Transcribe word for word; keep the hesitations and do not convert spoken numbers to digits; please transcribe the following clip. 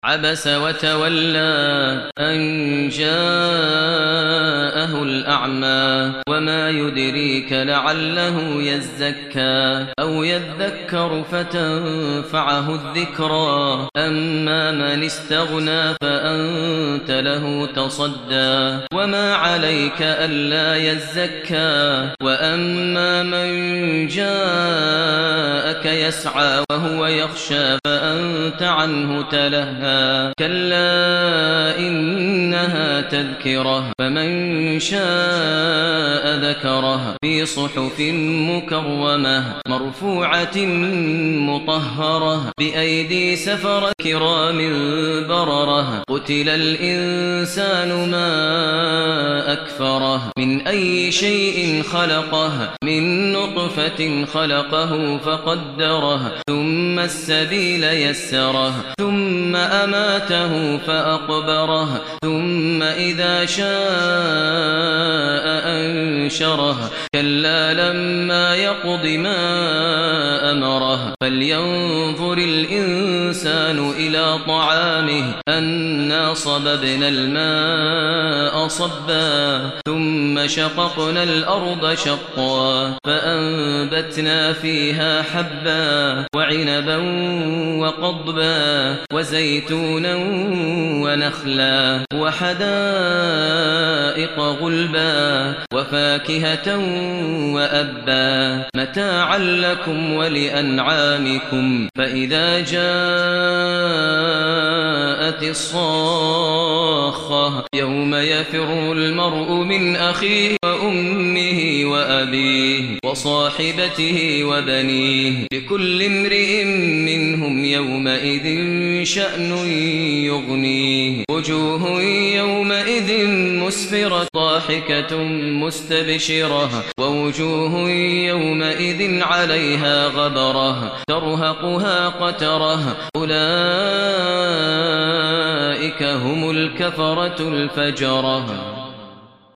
عبس وتولى أن جاءه الأعمى وما يدريك لعله يزكى أو يذكر فتنفعه الذكرى أما من استغنى فأنت له تصدى وما عليك ألا يزكى وأما من جاءك يسعى وهو يخشى فأنت عنه تلهى كلا إنها تذكرة فمن شاء ذكره في صحف مكرمة مرفوعة مطهرة بأيدي سفرة كرام بررة قتل الإنسان ما أكفره من أي شيء خلقه من نطفة خلقه فقدره ثم السبيل يسره ثم أماته فأقبره ثم إذا شاء أنشره كلا لما يقض ما أمره فلينظر الإنسان إلى طعامه أنا صببنا الماء صبا ثم شققنا الأرض شقا فأنبتنا فيها حبا وعنبا وقضبا وزيتونا ونخلا وحدائق غلبا وفاكهة وأبا متاعا لكم ولأنعامكم فإذا جاءت الصاخة يوم يفر المرء من أخيه وأمه وأبيه وصاحبته وبنيه لكل امرئ منهم يومئذ شأن يغنيه وجوه يومئذ مسفرة ضاحكة مستبشرة ووجوه يومئذ عليها غبرة ترهقها قترة أولئك هم الكفرة الفجرة.